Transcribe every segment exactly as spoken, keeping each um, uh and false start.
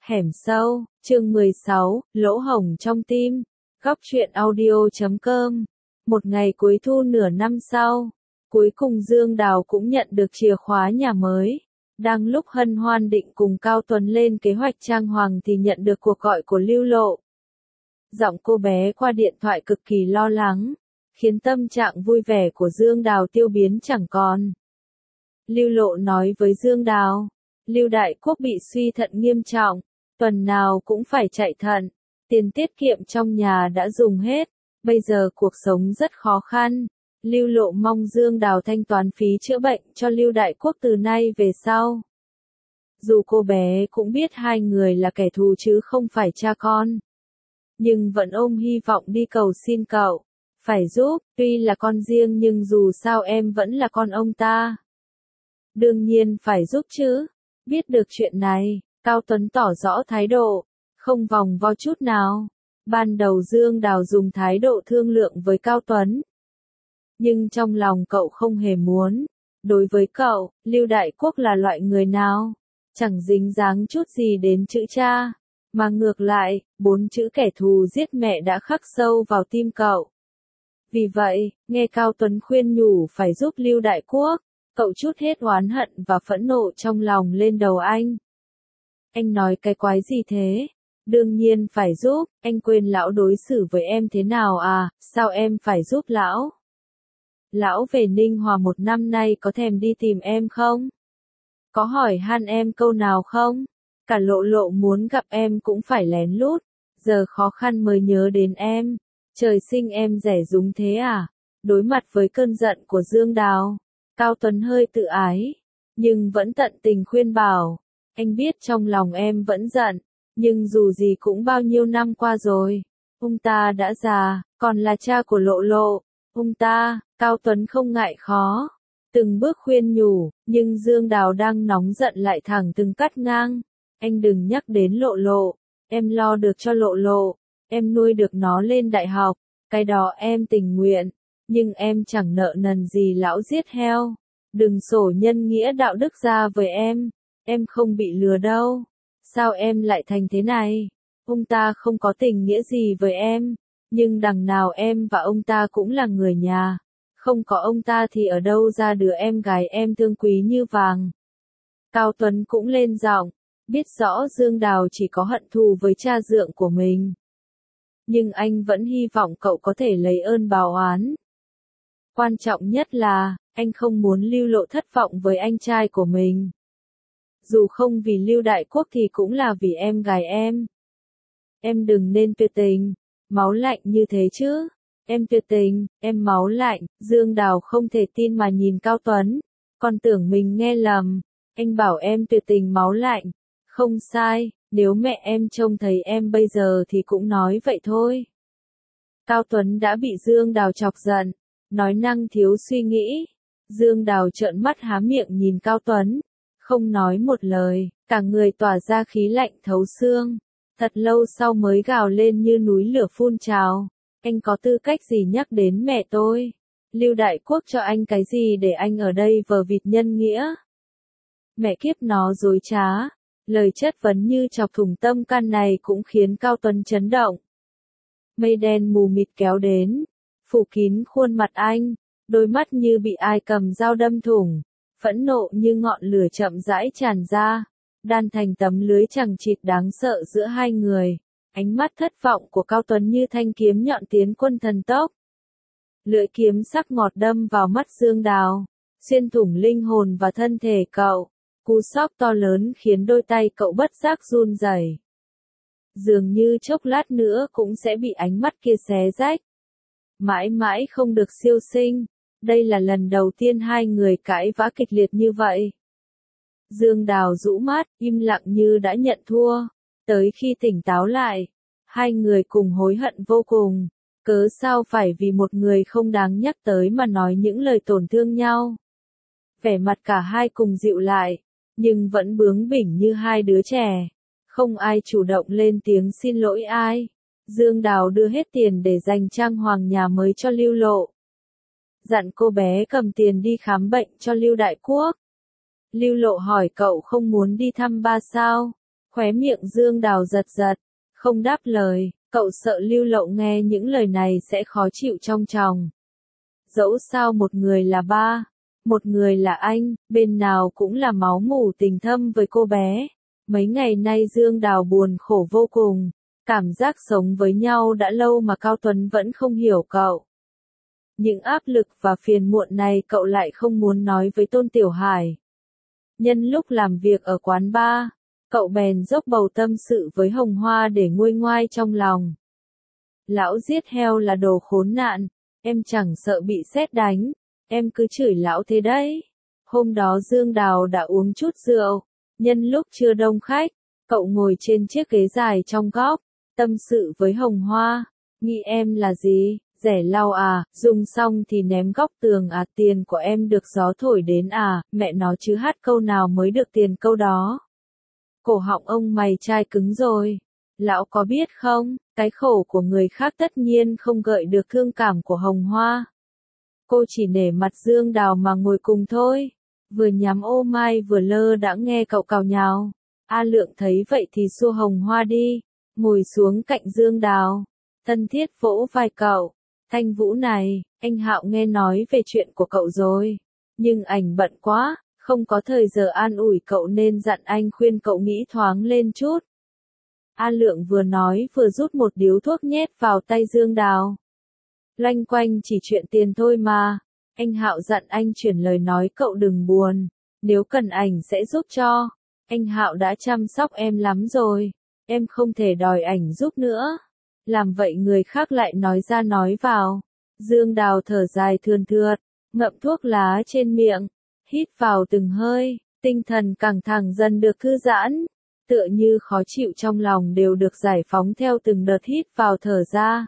Hẻm sâu, chương mười sáu, lỗ hổng trong tim. Góc truyện audio chấm com. Một ngày cuối thu nửa năm sau, cuối cùng Dương Đào cũng nhận được chìa khóa nhà mới. Đang lúc hân hoan định cùng Cao Tuấn lên kế hoạch trang hoàng thì nhận được cuộc gọi của Lưu Lộ. Giọng cô bé qua điện thoại cực kỳ lo lắng, khiến tâm trạng vui vẻ của Dương Đào tiêu biến chẳng còn. Lưu Lộ nói với Dương Đào, Lưu Đại Quốc bị suy thận nghiêm trọng, tuần nào cũng phải chạy thận, tiền tiết kiệm trong nhà đã dùng hết, bây giờ cuộc sống rất khó khăn. Lưu Lộ mong Dương Đào thanh toán phí chữa bệnh cho Lưu Đại Quốc từ nay về sau. Dù cô bé cũng biết hai người là kẻ thù chứ không phải cha con, nhưng vẫn ôm hy vọng đi cầu xin cậu, phải giúp, tuy là con riêng nhưng dù sao em vẫn là con ông ta. Đương nhiên phải giúp chứ. Biết được chuyện này, Cao Tuấn tỏ rõ thái độ, không vòng vo chút nào. Ban đầu Dương Đào dùng thái độ thương lượng với Cao Tuấn, nhưng trong lòng cậu không hề muốn. Đối với cậu, Lưu Đại Quốc là loại người nào? Chẳng dính dáng chút gì đến chữ cha, mà ngược lại, bốn chữ kẻ thù giết mẹ đã khắc sâu vào tim cậu. Vì vậy, nghe Cao Tuấn khuyên nhủ phải giúp Lưu Đại Quốc, cậu trút hết oán hận và phẫn nộ trong lòng lên đầu anh. Anh nói cái quái gì thế? Đương nhiên phải giúp, anh quên lão đối xử với em thế nào à, sao em phải giúp lão? Lão về Ninh Hòa một năm nay có thèm đi tìm em không? Có hỏi han em câu nào không? Cả Lộ Lộ muốn gặp em cũng phải lén lút, giờ khó khăn mới nhớ đến em. Trời sinh em rẻ rúng thế à? Đối mặt với cơn giận của Dương Đào, Cao Tuấn hơi tự ái, nhưng vẫn tận tình khuyên bảo, anh biết trong lòng em vẫn giận, nhưng dù gì cũng bao nhiêu năm qua rồi, ông ta đã già, còn là cha của Lộ Lộ, ông ta, Cao Tuấn không ngại khó, từng bước khuyên nhủ, nhưng Dương Đào đang nóng giận lại thẳng từng cắt ngang, anh đừng nhắc đến Lộ Lộ, em lo được cho Lộ Lộ, em nuôi được nó lên đại học, cái đó em tình nguyện. Nhưng em chẳng nợ nần gì lão giết heo. Đừng sổ nhân nghĩa đạo đức ra với em. Em không bị lừa đâu. Sao em lại thành thế này? Ông ta không có tình nghĩa gì với em. Nhưng đằng nào em và ông ta cũng là người nhà. Không có ông ta thì ở đâu ra đứa em gái em thương quý như vàng. Cao Tuấn cũng lên giọng. Biết rõ Dương Đào chỉ có hận thù với cha dượng của mình. Nhưng anh vẫn hy vọng cậu có thể lấy ơn báo oán. Quan trọng nhất là, anh không muốn Lưu Lộ thất vọng với anh trai của mình. Dù không vì Lưu Đại Quốc thì cũng là vì em gái em. Em đừng nên tuyệt tình, máu lạnh như thế chứ. Em tuyệt tình, em máu lạnh, Dương Đào không thể tin mà nhìn Cao Tuấn. Còn tưởng mình nghe lầm, anh bảo em tuyệt tình máu lạnh. Không sai, nếu mẹ em trông thấy em bây giờ thì cũng nói vậy thôi. Cao Tuấn đã bị Dương Đào chọc giận. Nói năng thiếu suy nghĩ. Dương Đào trợn mắt há miệng nhìn Cao Tuấn, không nói một lời, cả người tỏa ra khí lạnh thấu xương. Thật lâu sau mới gào lên như núi lửa phun trào. Anh có tư cách gì nhắc đến mẹ tôi? Lưu Đại Quốc cho anh cái gì để anh ở đây vờ vịt nhân nghĩa? Mẹ kiếp nó dối trá. Lời chất vấn như chọc thủng tâm can này cũng khiến Cao Tuấn chấn động. Mây đen mù mịt kéo đến, phủ kín khuôn mặt anh, đôi mắt như bị ai cầm dao đâm thủng, phẫn nộ như ngọn lửa chậm rãi tràn ra, đan thành tấm lưới chằng chịt đáng sợ giữa hai người. Ánh mắt thất vọng của Cao Tuấn như thanh kiếm nhọn tiến quân thần tốc. Lưỡi kiếm sắc ngọt đâm vào mắt Dương Đào, xuyên thủng linh hồn và thân thể cậu. Cú sốc to lớn khiến đôi tay cậu bất giác run rẩy. Dường như chốc lát nữa cũng sẽ bị ánh mắt kia xé rách. Mãi mãi không được siêu sinh. Đây là lần đầu tiên hai người cãi vã kịch liệt như vậy. Dương Đào rũ mắt, im lặng như đã nhận thua. Tới khi tỉnh táo lại, hai người cùng hối hận vô cùng. Cớ sao phải vì một người không đáng nhắc tới mà nói những lời tổn thương nhau. Vẻ mặt cả hai cùng dịu lại, nhưng vẫn bướng bỉnh như hai đứa trẻ. Không ai chủ động lên tiếng xin lỗi ai. Dương Đào đưa hết tiền để dành trang hoàng nhà mới cho Lưu Lộ. Dặn cô bé cầm tiền đi khám bệnh cho Lưu Đại Quốc. Lưu Lộ hỏi cậu không muốn đi thăm ba sao? Khóe miệng Dương Đào giật giật, không đáp lời, cậu sợ Lưu Lậu nghe những lời này sẽ khó chịu trong chồng. Dẫu sao một người là ba, một người là anh, bên nào cũng là máu mủ tình thâm với cô bé. Mấy ngày nay Dương Đào buồn khổ vô cùng, cảm giác sống với nhau đã lâu mà Cao Tuấn vẫn không hiểu cậu. Những áp lực và phiền muộn này cậu lại không muốn nói với Tôn Tiểu Hải. Nhân lúc làm việc ở quán bar, cậu bèn dốc bầu tâm sự với Hồng Hoa để nguôi ngoai trong lòng. Lão giết heo là đồ khốn nạn, em chẳng sợ bị sét đánh, em cứ chửi lão thế đấy. Hôm đó Dương Đào đã uống chút rượu, nhân lúc chưa đông khách, cậu ngồi trên chiếc ghế dài trong góc, tâm sự với Hồng Hoa, nghĩ em là gì, rẻ lau à, dùng xong thì ném góc tường à, tiền của em được gió thổi đến à, mẹ nó chứ hát câu nào mới được tiền câu đó. Cổ họng ông mày chai cứng rồi. Lão có biết không, cái khổ của người khác tất nhiên không gợi được thương cảm của Hồng Hoa. Cô chỉ nể mặt Dương Đào mà ngồi cùng thôi. Vừa nhắm ô mai vừa lơ đã nghe cậu cào nhào. A Lượng thấy vậy thì xua Hồng Hoa đi, ngồi xuống cạnh Dương Đào. Thân thiết vỗ vai cậu. Thanh Vũ này, anh Hạo nghe nói về chuyện của cậu rồi. Nhưng ảnh bận quá, không có thời giờ an ủi cậu nên dặn anh khuyên cậu nghĩ thoáng lên chút. A Lượng vừa nói vừa rút một điếu thuốc nhét vào tay Dương Đào. Loanh quanh chỉ chuyện tiền thôi mà. Anh Hạo dặn anh chuyển lời nói cậu đừng buồn. Nếu cần ảnh sẽ giúp cho. Anh Hạo đã chăm sóc em lắm rồi. Em không thể đòi ảnh giúp nữa. Làm vậy người khác lại nói ra nói vào. Dương Đào thở dài thườn thượt, ngậm thuốc lá trên miệng, hít vào từng hơi, tinh thần căng thẳng dần được thư giãn, tựa như khó chịu trong lòng đều được giải phóng theo từng đợt hít vào thở ra.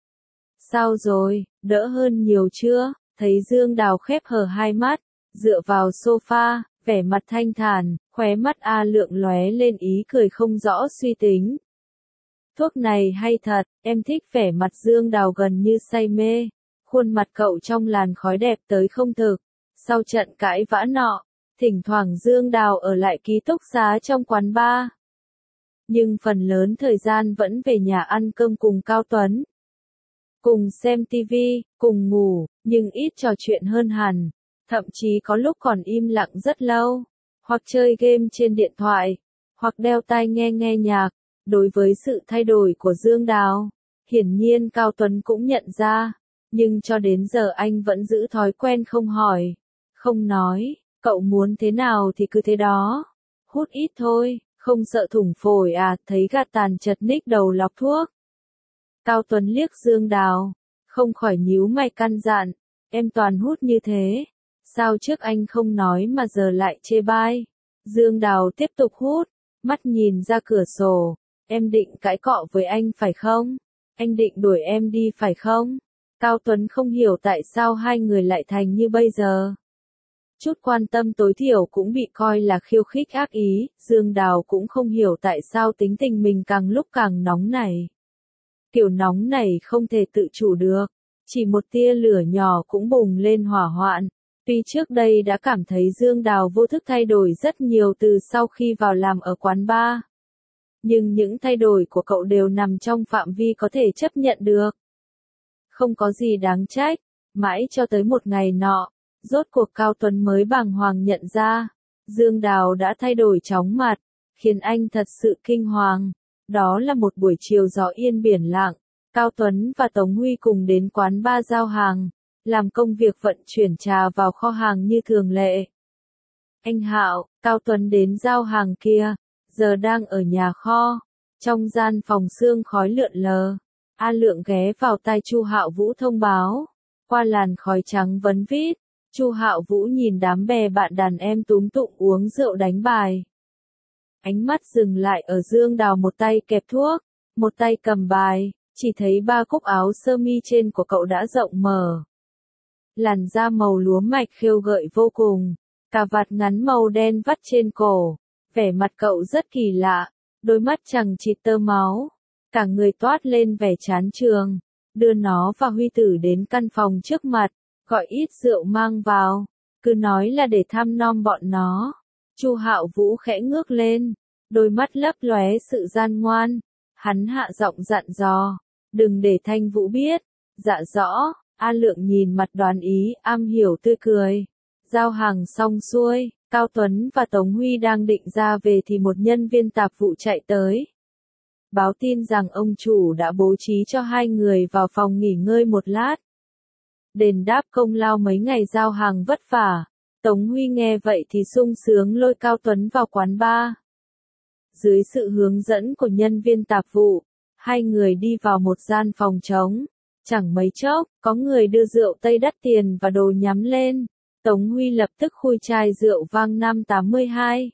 Sao rồi, đỡ hơn nhiều chưa? Thấy Dương Đào khép hờ hai mắt, dựa vào sofa, vẻ mặt thanh thản, khóe mắt A Lượng lóe lên ý cười không rõ suy tính. Thuốc này hay thật, em thích vẻ mặt Dương Đào gần như say mê. Khuôn mặt cậu trong làn khói đẹp tới không thực. Sau trận cãi vã nọ, thỉnh thoảng Dương Đào ở lại ký túc xá trong quán bar. Nhưng phần lớn thời gian vẫn về nhà ăn cơm cùng Cao Tuấn. Cùng xem tivi, cùng ngủ, nhưng ít trò chuyện hơn hẳn. Thậm chí có lúc còn im lặng rất lâu. Hoặc chơi game trên điện thoại, hoặc đeo tai nghe nghe nhạc. Đối với sự thay đổi của Dương Đào, hiển nhiên Cao Tuấn cũng nhận ra. Nhưng cho đến giờ anh vẫn giữ thói quen không hỏi, không nói, cậu muốn thế nào thì cứ thế đó. Hút ít thôi, không sợ thủng phổi à, thấy gạt tàn chật ních đầu lọc thuốc. Cao Tuấn liếc Dương Đào, không khỏi nhíu mày căn dặn, em toàn hút như thế. Sao trước anh không nói mà giờ lại chê bai. Dương Đào tiếp tục hút, mắt nhìn ra cửa sổ, em định cãi cọ với anh phải không? Anh định đuổi em đi phải không? Cao Tuấn không hiểu tại sao hai người lại thành như bây giờ. Chút quan tâm tối thiểu cũng bị coi là khiêu khích ác ý, Dương Đào cũng không hiểu tại sao tính tình mình càng lúc càng nóng nảy. Kiểu nóng này không thể tự chủ được, chỉ một tia lửa nhỏ cũng bùng lên hỏa hoạn. Tuy trước đây đã cảm thấy Dương Đào vô thức thay đổi rất nhiều từ sau khi vào làm ở quán bar. Nhưng những thay đổi của cậu đều nằm trong phạm vi có thể chấp nhận được. Không có gì đáng trách, mãi cho tới một ngày nọ, rốt cuộc Cao Tuấn mới bàng hoàng nhận ra, Dương Đào đã thay đổi chóng mặt, khiến anh thật sự kinh hoàng. Đó là một buổi chiều gió yên biển lặng, Cao Tuấn và Tống Huy cùng đến quán bar giao hàng, làm công việc vận chuyển trà vào kho hàng như thường lệ. Anh Hạo, Cao Tuấn đến giao hàng kia, giờ đang ở nhà kho, trong gian phòng sương khói lượn lờ. A Lượng ghé vào tai Chu Hạo Vũ thông báo, qua làn khói trắng vấn vít, Chu Hạo Vũ nhìn đám bè bạn đàn em túm tụm uống rượu đánh bài. Ánh mắt dừng lại ở Dương Đào, một tay kẹp thuốc, một tay cầm bài, chỉ thấy ba cúc áo sơ mi trên của cậu đã rộng mở. Làn da màu lúa mạch khêu gợi vô cùng, cà vạt ngắn màu đen vắt trên cổ, vẻ mặt cậu rất kỳ lạ, đôi mắt chằng chịt tơ máu. Cả người toát lên vẻ chán trường, đưa nó và Huy Tử đến căn phòng trước mặt, gọi ít rượu mang vào, cứ nói là để thăm nom bọn nó. Chu Hạo Vũ khẽ ngước lên, đôi mắt lấp lóe sự gian ngoan. Hắn hạ giọng dặn dò, đừng để Thanh Vũ biết. Dạ rõ, A Lượng nhìn mặt đoán ý, am hiểu tươi cười. Giao hàng xong xuôi, Cao Tuấn và Tống Huy đang định ra về thì một nhân viên tạp vụ chạy tới. Báo tin rằng ông chủ đã bố trí cho hai người vào phòng nghỉ ngơi một lát. Đền đáp công lao mấy ngày giao hàng vất vả. Tống Huy nghe vậy thì sung sướng lôi Cao Tuấn vào quán bar. Dưới sự hướng dẫn của nhân viên tạp vụ, hai người đi vào một gian phòng trống. Chẳng mấy chốc, có người đưa rượu Tây đắt tiền và đồ nhắm lên. Tống Huy lập tức khui chai rượu vang năm tám hai.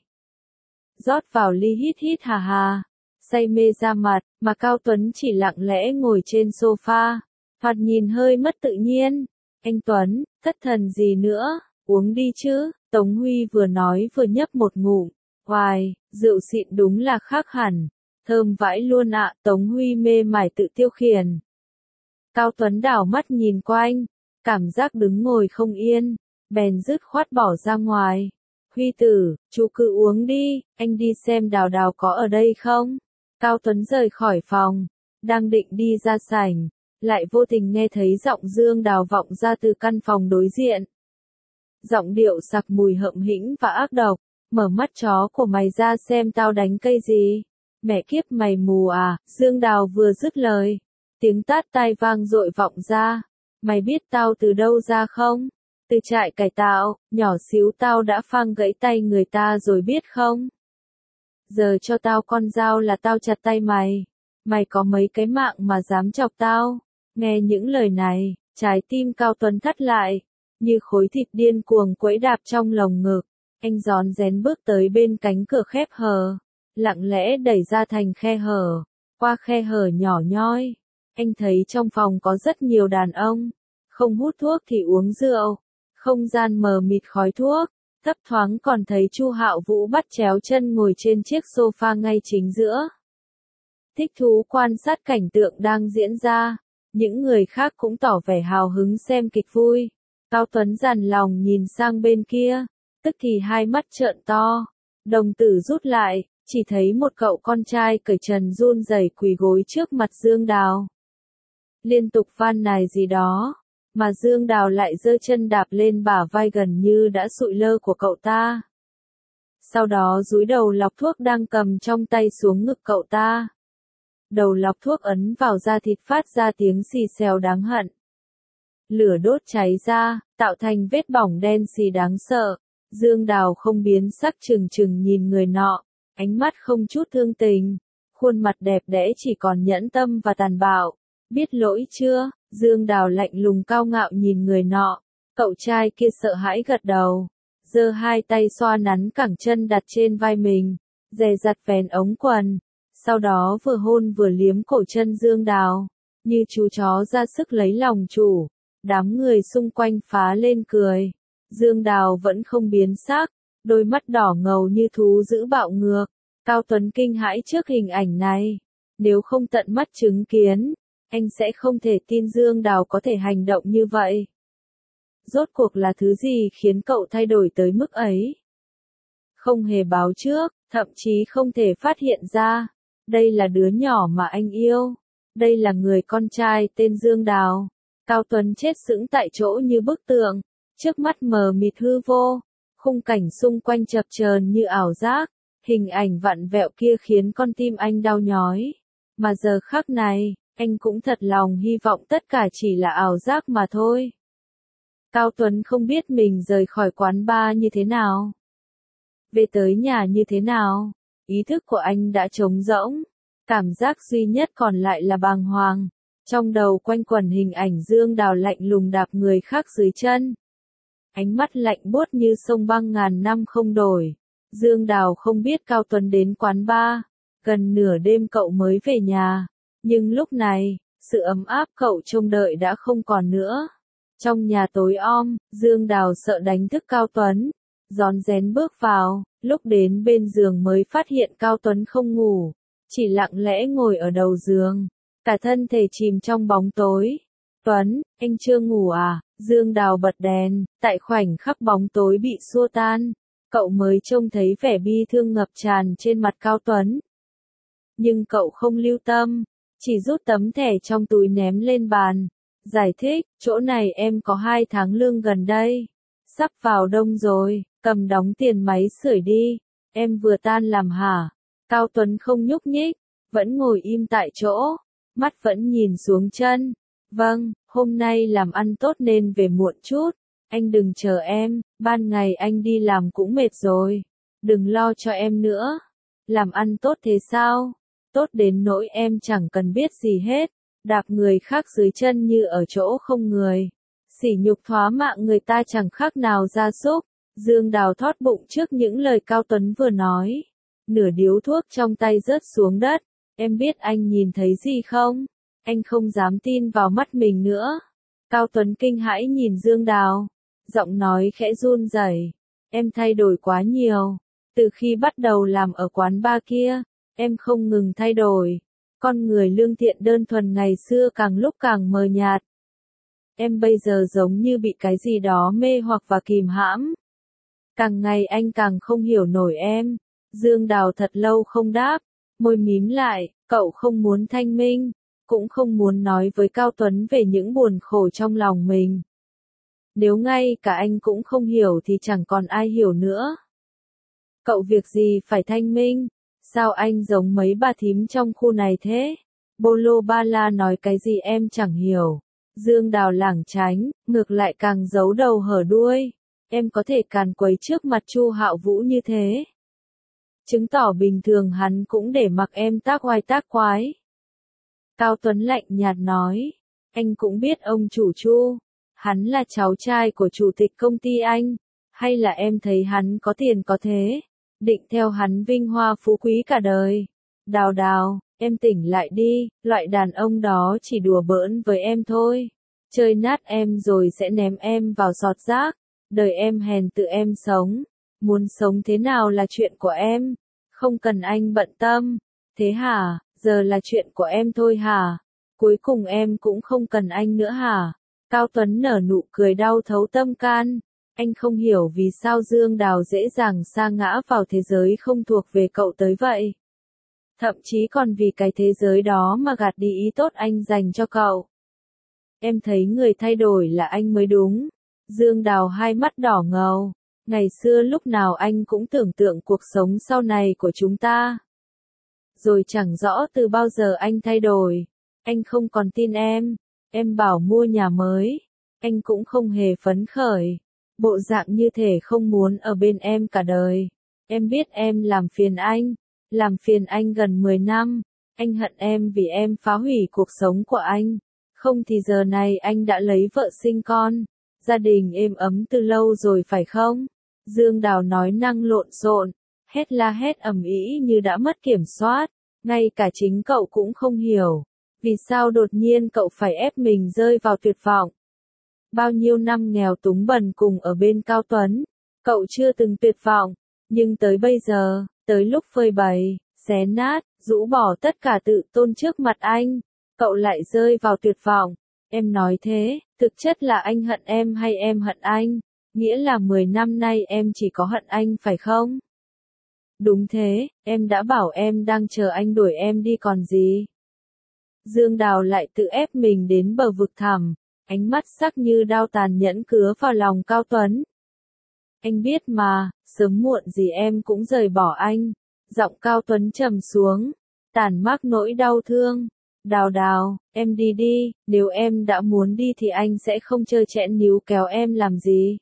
Rót vào ly hít hít hà hà. Say mê ra mặt, mà Cao Tuấn chỉ lặng lẽ ngồi trên sofa. Thoạt nhìn hơi mất tự nhiên. Anh Tuấn, thất thần gì nữa, uống đi chứ. Tống Huy vừa nói vừa nhấp một ngụm. Hoài, rượu xịn đúng là khác hẳn. Thơm vãi luôn ạ. Tống Huy mê mải tự tiêu khiển. Cao Tuấn đảo mắt nhìn quanh, cảm giác đứng ngồi không yên, bèn dứt khoát bỏ ra ngoài. Huy tử, chú cứ uống đi, anh đi xem Đào Đào có ở đây không? Cao Tuấn rời khỏi phòng, đang định đi ra sảnh, lại vô tình nghe thấy giọng Dương Đào vọng ra từ căn phòng đối diện. Giọng điệu sặc mùi hậm hĩnh và ác độc, mở mắt chó của mày ra xem tao đánh cây gì. Mẹ kiếp mày mù à, Dương Đào vừa dứt lời. Tiếng tát tai vang dội vọng ra. Mày biết tao từ đâu ra không? Từ trại cải tạo, nhỏ xíu tao đã phang gãy tay người ta rồi biết không? Giờ cho tao con dao là tao chặt tay mày. Mày có mấy cái mạng mà dám chọc tao? Nghe những lời này, trái tim Cao Tuấn thắt lại, như khối thịt điên cuồng quẫy đạp trong lồng ngực. Anh rón rén bước tới bên cánh cửa khép hờ, lặng lẽ đẩy ra thành khe hở. Qua khe hở nhỏ nhoi, anh thấy trong phòng có rất nhiều đàn ông, không hút thuốc thì uống rượu, không gian mờ mịt khói thuốc, thấp thoáng còn thấy Chu Hạo Vũ bắt chéo chân ngồi trên chiếc sofa ngay chính giữa. Thích thú quan sát cảnh tượng đang diễn ra, những người khác cũng tỏ vẻ hào hứng xem kịch vui. Cao Tuấn dằn lòng nhìn sang bên kia, tức thì hai mắt trợn to, đồng tử rút lại, chỉ thấy một cậu con trai cởi trần run rẩy quỳ gối trước mặt Dương Đào. Liên tục van nài gì đó, mà Dương Đào lại giơ chân đạp lên bả vai gần như đã sụi lơ của cậu ta. Sau đó dúi đầu lọc thuốc đang cầm trong tay xuống ngực cậu ta. Đầu lọc thuốc ấn vào da thịt phát ra tiếng xì xèo đáng hận. Lửa đốt cháy ra, tạo thành vết bỏng đen xì đáng sợ. Dương Đào không biến sắc trừng trừng nhìn người nọ, ánh mắt không chút thương tình, khuôn mặt đẹp đẽ chỉ còn nhẫn tâm và tàn bạo. Biết lỗi chưa? Dương Đào lạnh lùng cao ngạo nhìn người nọ. Cậu trai kia sợ hãi gật đầu, giơ hai tay xoa nắn cẳng chân đặt trên vai mình, dè dặt vén ống quần, sau đó vừa hôn vừa liếm cổ chân Dương Đào, như chú chó ra sức lấy lòng chủ. Đám người xung quanh phá lên cười. Dương Đào vẫn không biến sắc, đôi mắt đỏ ngầu như thú dữ bạo ngược. Cao Tuấn kinh hãi trước hình ảnh này. Nếu không tận mắt chứng kiến, anh sẽ không thể tin Dương Đào có thể hành động như vậy. Rốt cuộc là thứ gì khiến cậu thay đổi tới mức ấy? Không hề báo trước, thậm chí không thể phát hiện ra. Đây là đứa nhỏ mà anh yêu. Đây là người con trai tên Dương Đào. Cao Tuấn chết sững tại chỗ như bức tượng. Trước mắt mờ mịt hư vô. Khung cảnh xung quanh chập chờn như ảo giác. Hình ảnh vặn vẹo kia khiến con tim anh đau nhói. Mà giờ khắc này, anh cũng thật lòng hy vọng tất cả chỉ là ảo giác mà thôi. Cao Tuấn không biết mình rời khỏi quán bar như thế nào. Về tới nhà như thế nào. Ý thức của anh đã trống rỗng. Cảm giác duy nhất còn lại là bàng hoàng. Trong đầu quanh quẩn hình ảnh Dương Đào lạnh lùng đạp người khác dưới chân. Ánh mắt lạnh buốt như sông băng ngàn năm không đổi. Dương Đào không biết Cao Tuấn đến quán bar. Gần nửa đêm cậu mới về nhà. Nhưng lúc này, sự ấm áp cậu trông đợi đã không còn nữa. Trong nhà tối om, Dương Đào sợ đánh thức Cao Tuấn. Rón rén bước vào, lúc đến bên giường mới phát hiện Cao Tuấn không ngủ. Chỉ lặng lẽ ngồi ở đầu giường. Cả thân thể chìm trong bóng tối. Tuấn, anh chưa ngủ à? Dương Đào bật đèn, tại khoảnh khắc bóng tối bị xua tan. Cậu mới trông thấy vẻ bi thương ngập tràn trên mặt Cao Tuấn. Nhưng cậu không lưu tâm, chỉ rút tấm thẻ trong túi ném lên bàn. Giải thích, chỗ này em có hai tháng lương gần đây. Sắp vào đông rồi, cầm đóng tiền máy sưởi đi. Em vừa tan làm hả? Cao Tuấn không nhúc nhích, vẫn ngồi im tại chỗ, mắt vẫn nhìn xuống chân. Vâng, hôm nay làm ăn tốt nên về muộn chút. Anh đừng chờ em, ban ngày anh đi làm cũng mệt rồi. Đừng lo cho em nữa. Làm ăn tốt thế sao? Tốt đến nỗi em chẳng cần biết gì hết. Đạp người khác dưới chân như ở chỗ không người. Sỉ nhục thoá mạ người ta chẳng khác nào gia súc. Dương Đào thót bụng trước những lời Cao Tuấn vừa nói. Nửa điếu thuốc trong tay rớt xuống đất. Em biết anh nhìn thấy gì không? Anh không dám tin vào mắt mình nữa. Cao Tuấn kinh hãi nhìn Dương Đào. Giọng nói khẽ run rẩy. Em thay đổi quá nhiều. Từ khi bắt đầu làm ở quán bar kia, em không ngừng thay đổi. Con người lương thiện đơn thuần ngày xưa càng lúc càng mờ nhạt. Em bây giờ giống như bị cái gì đó mê hoặc và kìm hãm. Càng ngày anh càng không hiểu nổi em. Dương Đào thật lâu không đáp, môi mím lại, cậu không muốn thanh minh, cũng không muốn nói với Cao Tuấn về những buồn khổ trong lòng mình. Nếu ngay cả anh cũng không hiểu thì chẳng còn ai hiểu nữa. Cậu việc gì phải thanh minh? Sao anh giống mấy bà thím trong khu này thế? Bolo ba la nói cái gì em chẳng hiểu. Dương Đào lảng tránh, ngược lại càng giấu đầu hở đuôi. Em có thể càn quấy trước mặt Chu Hạo Vũ như thế. Chứng tỏ bình thường hắn cũng để mặc em tác oai tác quái. Cao Tuấn lạnh nhạt nói. Anh cũng biết ông chủ Chu. Hắn là cháu trai của chủ tịch công ty anh. Hay là em thấy hắn có tiền có thế? Định theo hắn vinh hoa phú quý cả đời. Đào Đào, em tỉnh lại đi. Loại đàn ông đó chỉ đùa bỡn với em thôi. Chơi nát em rồi sẽ ném em vào giọt rác. Đời em hèn tự em sống. Muốn sống thế nào là chuyện của em. Không cần anh bận tâm. Thế hả, giờ là chuyện của em thôi hả? Cuối cùng em cũng không cần anh nữa hả? Cao Tuấn nở nụ cười đau thấu tâm can. Anh không hiểu vì sao Dương Đào dễ dàng sa ngã vào thế giới không thuộc về cậu tới vậy. Thậm chí còn vì cái thế giới đó mà gạt đi ý tốt anh dành cho cậu. Em thấy người thay đổi là anh mới đúng. Dương Đào hai mắt đỏ ngầu. Ngày xưa lúc nào anh cũng tưởng tượng cuộc sống sau này của chúng ta. Rồi chẳng rõ từ bao giờ anh thay đổi. Anh không còn tin em. Em bảo mua nhà mới. Anh cũng không hề phấn khởi. Bộ dạng như thể không muốn ở bên em cả đời. Em biết em làm phiền anh. Làm phiền anh gần mười năm. Anh hận em vì em phá hủy cuộc sống của anh. Không thì giờ này anh đã lấy vợ sinh con. Gia đình êm ấm từ lâu rồi phải không? Dương Đào nói năng lộn xộn, hét la hét ầm ĩ như đã mất kiểm soát. Ngay cả chính cậu cũng không hiểu. Vì sao đột nhiên cậu phải ép mình rơi vào tuyệt vọng? Bao nhiêu năm nghèo túng bần cùng ở bên Cao Tuấn, cậu chưa từng tuyệt vọng. Nhưng tới bây giờ, tới lúc phơi bày, xé nát, rũ bỏ tất cả tự tôn trước mặt anh, cậu lại rơi vào tuyệt vọng. Em nói thế, thực chất là anh hận em hay em hận anh? Nghĩa là mười năm nay em chỉ có hận anh phải không? Đúng thế, em đã bảo em đang chờ anh đuổi em đi còn gì. Dương Đào lại tự ép mình đến bờ vực thẳm, ánh mắt sắc như đao tàn nhẫn cứa vào lòng Cao Tuấn. Anh biết mà, sớm muộn gì em cũng rời bỏ anh. Giọng Cao Tuấn trầm xuống, tàn mác nỗi đau thương. Đào Đào, em đi đi, nếu em đã muốn đi thì anh sẽ không trơ trẽn níu kéo em làm gì.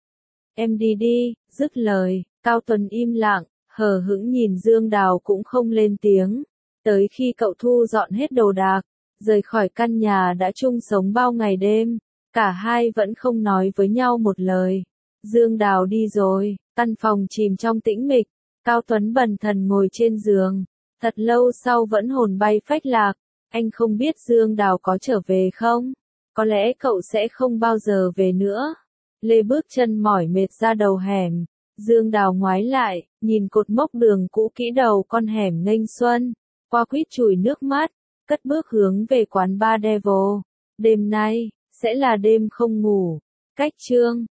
Em đi đi, dứt lời, Cao Tuấn im lặng, hờ hững nhìn Dương Đào cũng không lên tiếng. Tới khi cậu thu dọn hết đồ đạc, rời khỏi căn nhà đã chung sống bao ngày đêm, cả hai vẫn không nói với nhau một lời. Dương Đào đi rồi, căn phòng chìm trong tĩnh mịch, Cao Tuấn bần thần ngồi trên giường, thật lâu sau vẫn hồn bay phách lạc. Anh không biết Dương Đào có trở về không? Có lẽ cậu sẽ không bao giờ về nữa. Lê bước chân mỏi mệt ra đầu hẻm. Dương Đào ngoái lại, nhìn cột mốc đường cũ kỹ đầu con hẻm nghênh xuân. Qua quýt chùi nước mắt, cất bước hướng về quán bar Devil. Đêm nay, sẽ là đêm không ngủ. Cách chương.